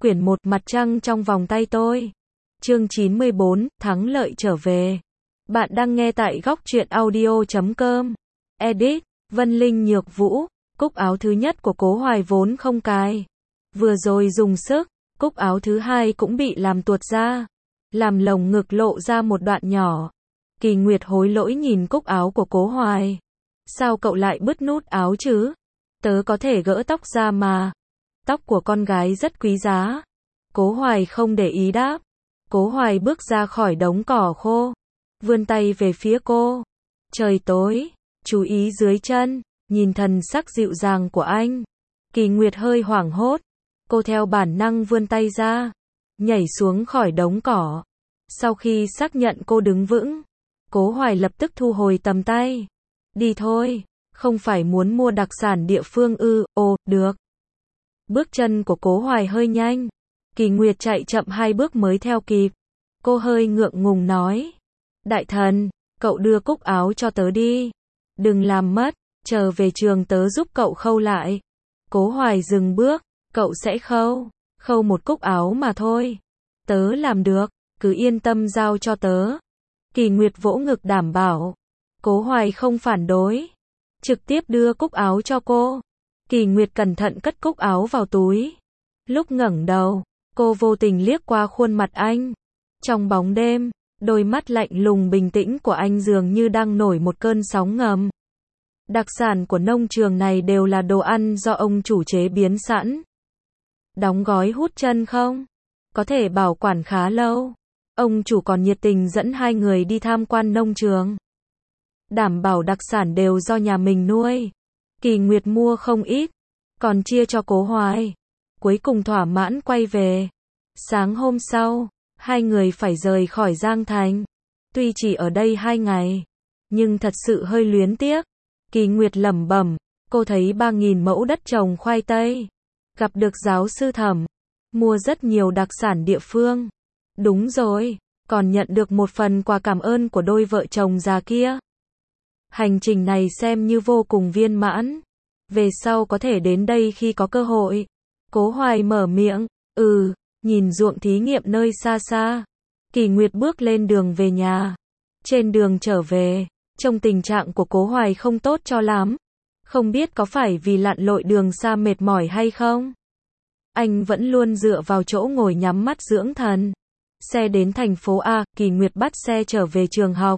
Quyển 1 Mặt trăng trong vòng tay tôi. Chương 94, thắng lợi trở về. Bạn đang nghe tại góc truyện audio.com. Edit, Vân Linh Nhược Vũ. Cúc áo thứ nhất của Cố Hoài vốn không cài. Vừa rồi dùng sức, cúc áo thứ hai cũng bị làm tuột ra. Làm lồng ngực lộ ra một đoạn nhỏ. Kỳ Nguyệt hối lỗi nhìn cúc áo của Cố Hoài. Sao cậu lại bứt nút áo chứ? Tớ có thể gỡ tóc ra mà. Tóc của con gái rất quý giá. Cố Hoài không để ý đáp. Cố Hoài bước ra khỏi đống cỏ khô. Vươn tay về phía cô. Trời tối, chú ý dưới chân, nhìn thần sắc dịu dàng của anh. Kỳ Nguyệt hơi hoảng hốt. Cô theo bản năng vươn tay ra. Nhảy xuống khỏi đống cỏ. Sau khi xác nhận cô đứng vững, Cố Hoài lập tức thu hồi tầm tay. Đi thôi, không phải muốn mua đặc sản địa phương ư? Ồ, được. Bước chân của Cố Hoài hơi nhanh. Kỳ Nguyệt chạy chậm 2 bước mới theo kịp. Cô hơi ngượng ngùng nói. Đại thần, cậu đưa cúc áo cho tớ đi. Đừng làm mất, chờ về trường tớ giúp cậu khâu lại. Cố Hoài dừng bước. Cậu sẽ khâu. Khâu một cúc áo mà thôi. Tớ làm được, cứ yên tâm giao cho tớ. Kỳ Nguyệt vỗ ngực đảm bảo. Cố Hoài không phản đối. Trực tiếp đưa cúc áo cho cô. Kỳ Nguyệt cẩn thận cất cúc áo vào túi. Lúc ngẩng đầu, cô vô tình liếc qua khuôn mặt anh. Trong bóng đêm, đôi mắt lạnh lùng bình tĩnh của anh dường như đang nổi một cơn sóng ngầm. Đặc sản của nông trường này đều là đồ ăn do ông chủ chế biến sẵn. Đóng gói hút chân không? Có thể bảo quản khá lâu. Ông chủ còn nhiệt tình dẫn 2 người đi tham quan nông trường. Đảm bảo đặc sản đều do nhà mình nuôi. Kỳ Nguyệt mua không ít, còn chia cho Cố Hoài. Cuối cùng thỏa mãn quay về. Sáng hôm sau, 2 người phải rời khỏi Giang Thành. Tuy chỉ ở đây 2 ngày, nhưng thật sự hơi luyến tiếc. Kỳ Nguyệt lẩm bẩm, cô thấy 3.000 mẫu đất trồng khoai tây. Gặp được giáo sư Thẩm, mua rất nhiều đặc sản địa phương. Đúng rồi, còn nhận được một phần quà cảm ơn của đôi vợ chồng già kia. Hành trình này xem như vô cùng viên mãn. Về sau có thể đến đây khi có cơ hội. Cố Hoài mở miệng. Nhìn ruộng thí nghiệm nơi xa xa. Kỳ Nguyệt bước lên đường về nhà. Trên đường trở về, trông tình trạng của Cố Hoài không tốt cho lắm. Không biết có phải vì lặn lội đường xa mệt mỏi hay không? Anh vẫn luôn dựa vào chỗ ngồi nhắm mắt dưỡng thần. Xe đến thành phố A, Kỳ Nguyệt bắt xe trở về trường học.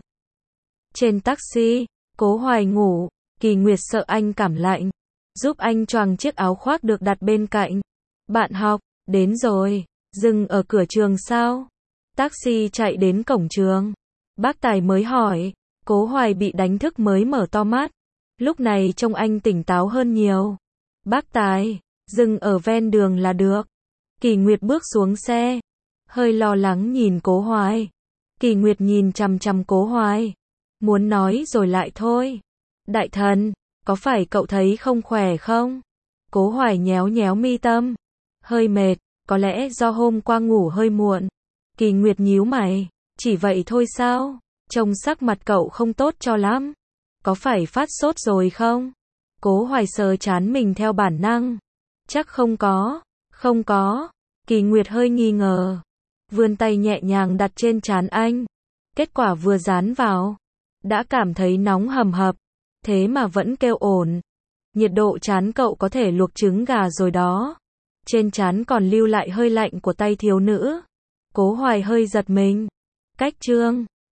Trên taxi, Cố Hoài ngủ, Kỳ Nguyệt sợ anh cảm lạnh, giúp anh choàng chiếc áo khoác được đặt bên cạnh. Bạn học, đến rồi, dừng ở cửa trường sao? Taxi chạy đến cổng trường. Bác tài mới hỏi, Cố Hoài bị đánh thức mới mở to mắt. Lúc này trông anh tỉnh táo hơn nhiều. Bác tài, dừng ở ven đường là được. Kỳ Nguyệt bước xuống xe, hơi lo lắng nhìn Cố Hoài. Kỳ Nguyệt nhìn chằm chằm Cố Hoài, muốn nói rồi lại thôi. Đại thần, có phải cậu thấy không khỏe không? Cố Hoài nhéo nhéo mi tâm. Hơi mệt, có lẽ do hôm qua ngủ hơi muộn. Kỳ Nguyệt nhíu mày, chỉ vậy thôi sao? Trông sắc mặt cậu không tốt cho lắm. Có phải phát sốt rồi không? Cố Hoài sờ trán mình theo bản năng. Chắc không có. Không có. Kỳ Nguyệt hơi nghi ngờ. Vươn tay nhẹ nhàng đặt trên trán anh. Kết quả vừa dán vào, đã cảm thấy nóng hầm hập. Thế mà vẫn kêu ổn. Nhiệt độ trán cậu có thể luộc trứng gà rồi đó. Trên trán còn lưu lại hơi lạnh của tay thiếu nữ. Cố Hoài hơi giật mình. Cách trương,